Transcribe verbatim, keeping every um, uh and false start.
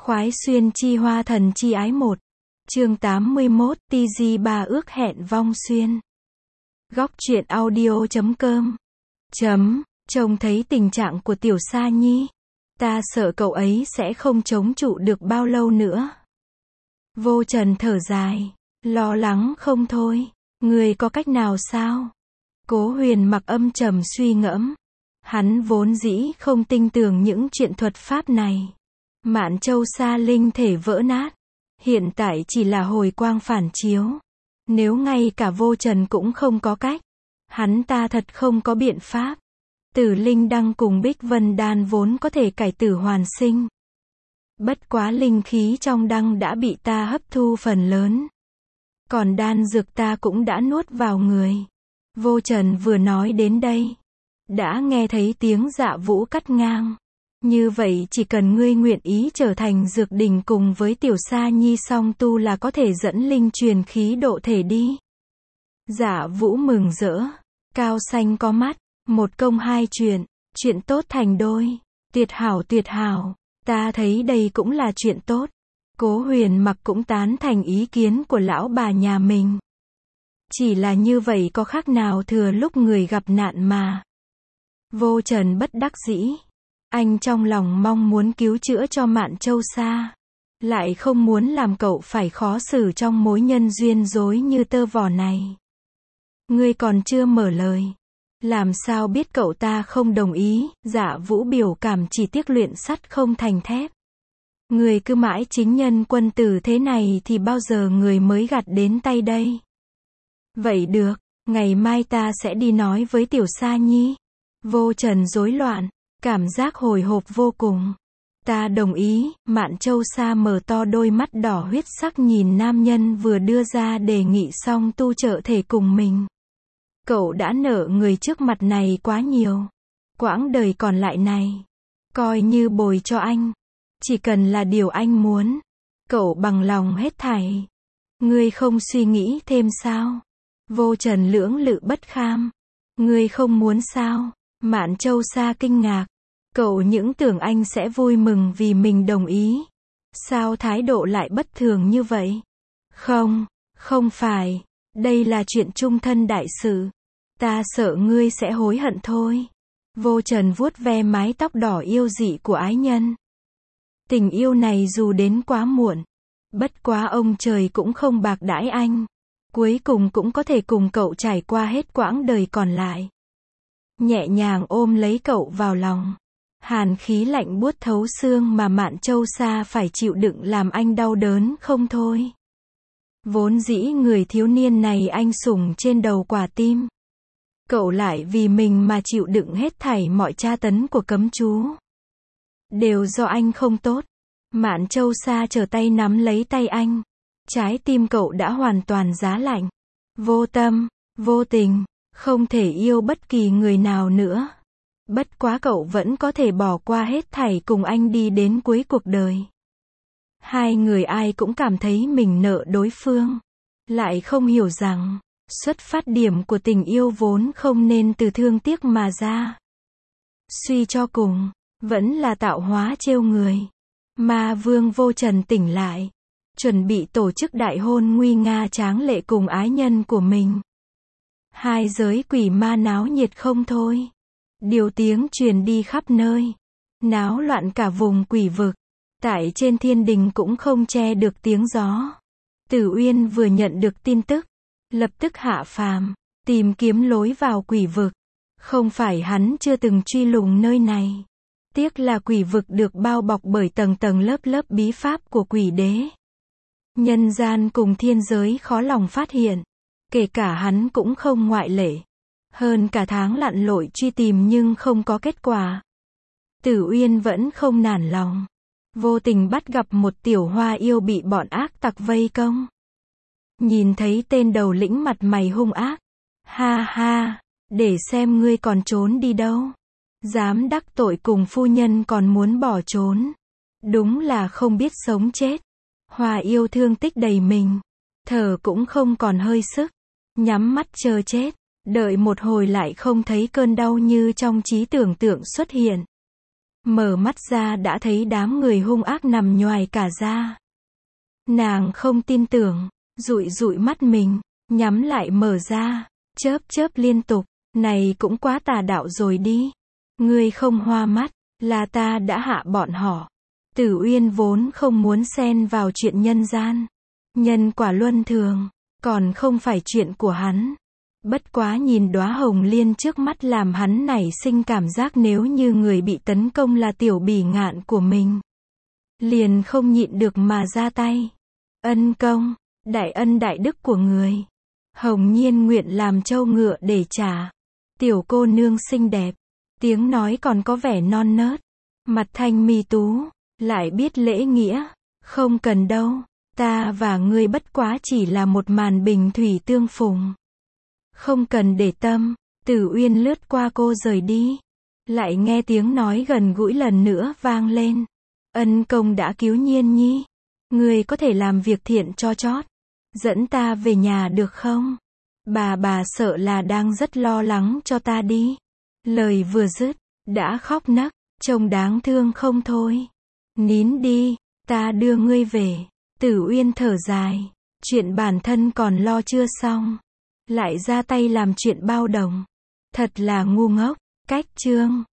Khoái xuyên chi hoa thần chi ái một. Chương tám mươi mốt, tê giê ba ước hẹn vong xuyên. Góc truyện audio chấm com. Chấm, trông thấy tình trạng của Tiểu Sa Nhi. Ta sợ cậu ấy sẽ không chống trụ được bao lâu nữa. Vô Trần thở dài, lo lắng không thôi. Người có cách nào sao? Cố Huyền mặc âm trầm suy ngẫm. Hắn vốn dĩ không tin tưởng những chuyện thuật pháp này. Mạn Châu Sa linh thể vỡ nát. Hiện tại chỉ là hồi quang phản chiếu. Nếu ngay cả Vô Trần cũng không có cách, hắn ta thật không có biện pháp. Tử linh đăng cùng Bích Vân đan vốn có thể cải tử hoàn sinh. Bất quá linh khí trong đăng đã bị ta hấp thu phần lớn. Còn đan dược ta cũng đã nuốt vào người. Vô Trần vừa nói đến đây, đã nghe thấy tiếng Dạ Vũ cắt ngang. Như vậy chỉ cần ngươi nguyện ý trở thành dược đỉnh cùng với Tiểu Sa Nhi song tu là có thể dẫn linh truyền khí độ thể đi. Dạ Vũ mừng rỡ. Cao xanh có mắt. Một công hai chuyện. Chuyện tốt thành đôi. Tuyệt hảo tuyệt hảo. Ta thấy đây cũng là chuyện tốt. Cố Huyền mặc cũng tán thành ý kiến của lão bà nhà mình. Chỉ là như vậy có khác nào thừa lúc người gặp nạn mà. Vô Trần bất đắc dĩ. Anh trong lòng mong muốn cứu chữa cho Mạn Châu Sa. Lại không muốn làm cậu phải khó xử trong mối nhân duyên dối như tơ vò này. Ngươi còn chưa mở lời. Làm sao biết cậu ta không đồng ý? Dạ Vũ biểu cảm chỉ tiếc luyện sắt không thành thép. Người cứ mãi chính nhân quân tử thế này thì bao giờ người mới gặt đến tay đây? Vậy được, ngày mai ta sẽ đi nói với Tiểu Sa Nhi. Vô Trần rối loạn, cảm giác hồi hộp vô cùng. Ta đồng ý. Mạn Châu Sa mở to đôi mắt đỏ huyết sắc nhìn nam nhân vừa đưa ra đề nghị xong tu trợ thể cùng mình. Cậu đã nợ người trước mặt này quá nhiều. Quãng đời còn lại này, coi như bồi cho anh. Chỉ cần là điều anh muốn, cậu bằng lòng hết thảy. Ngươi không suy nghĩ thêm sao? Vô Trần lưỡng lự bất kham. Ngươi không muốn sao? Mạn Châu Sa kinh ngạc. Cậu những tưởng anh sẽ vui mừng vì mình đồng ý. Sao thái độ lại bất thường như vậy? Không, không phải. Đây là chuyện chung thân đại sự. Ta sợ ngươi sẽ hối hận thôi. Vô Trần vuốt ve mái tóc đỏ yêu dị của ái nhân. Tình yêu này dù đến quá muộn, bất quá ông trời cũng không bạc đãi anh. Cuối cùng cũng có thể cùng cậu trải qua hết quãng đời còn lại. Nhẹ nhàng ôm lấy cậu vào lòng. Hàn khí lạnh buốt thấu xương mà Mạn Châu Sa phải chịu đựng làm anh đau đớn không thôi. Vốn dĩ người thiếu niên này anh sủng trên đầu quả tim. Cậu lại vì mình mà chịu đựng hết thảy mọi tra tấn của cấm chú. Đều do anh không tốt. Mạn Châu Sa trở tay nắm lấy tay anh. Trái tim cậu đã hoàn toàn giá lạnh. Vô tâm, vô tình, không thể yêu bất kỳ người nào nữa. Bất quá cậu vẫn có thể bỏ qua hết thảy cùng anh đi đến cuối cuộc đời. Hai người ai cũng cảm thấy mình nợ đối phương. Lại không hiểu rằng, xuất phát điểm của tình yêu vốn không nên từ thương tiếc mà ra. Suy cho cùng, vẫn là tạo hóa trêu người. Ma Vương Vô Trần tỉnh lại. Chuẩn bị tổ chức đại hôn nguy nga tráng lệ cùng ái nhân của mình. Hai giới quỷ ma náo nhiệt không thôi. Điều tiếng truyền đi khắp nơi. Náo loạn cả vùng quỷ vực. Tại trên thiên đình cũng không che được tiếng gió. Tử Uyên vừa nhận được tin tức, lập tức hạ phàm, tìm kiếm lối vào quỷ vực. Không phải hắn chưa từng truy lùng nơi này. Tiếc là quỷ vực được bao bọc bởi tầng tầng lớp lớp bí pháp của quỷ đế. Nhân gian cùng thiên giới khó lòng phát hiện. Kể cả hắn cũng không ngoại lệ. Hơn cả tháng lặn lội truy tìm nhưng không có kết quả. Tử Uyên vẫn không nản lòng. Vô tình bắt gặp một tiểu hoa yêu bị bọn ác tặc vây công. Nhìn thấy tên đầu lĩnh mặt mày hung ác. Ha ha, để xem ngươi còn trốn đi đâu. Dám đắc tội cùng phu nhân còn muốn bỏ trốn. Đúng là không biết sống chết. Hoa yêu thương tích đầy mình. Thở cũng không còn hơi sức. Nhắm mắt chờ chết. Đợi một hồi lại không thấy cơn đau như trong trí tưởng tượng xuất hiện. Mở mắt ra đã thấy đám người hung ác nằm nhoài cả ra. Nàng không tin tưởng, dụi dụi mắt mình, nhắm lại mở ra, chớp chớp liên tục, này cũng quá tà đạo rồi đi. Ngươi không hoa mắt, là ta đã hạ bọn họ. Tử Uyên vốn không muốn xen vào chuyện nhân gian. Nhân quả luân thường, còn không phải chuyện của hắn. Bất quá nhìn đóa hồng liên trước mắt làm hắn nảy sinh cảm giác nếu như người bị tấn công là tiểu bỉ ngạn của mình. Liền không nhịn được mà ra tay. Ân công, đại ân đại đức của người. Hồng Nhiên nguyện làm trâu ngựa để trả. Tiểu cô nương xinh đẹp, tiếng nói còn có vẻ non nớt, mặt thanh mi tú, lại biết lễ nghĩa, không cần đâu, ta và ngươi bất quá chỉ là một màn bình thủy tương phùng. Không cần để tâm, Tử Uyên lướt qua cô rời đi. Lại nghe tiếng nói gần gũi lần nữa vang lên. Ân công đã cứu Nhiên nhi. Ngươi có thể làm việc thiện cho chót. Dẫn ta về nhà được không? Bà bà sợ là đang rất lo lắng cho ta đi. Lời vừa dứt, đã khóc nấc, trông đáng thương không thôi. Nín đi, ta đưa ngươi về. Tử Uyên thở dài. Chuyện bản thân còn lo chưa xong. Lại ra tay làm chuyện bao đồng. Thật là ngu ngốc. Cách chương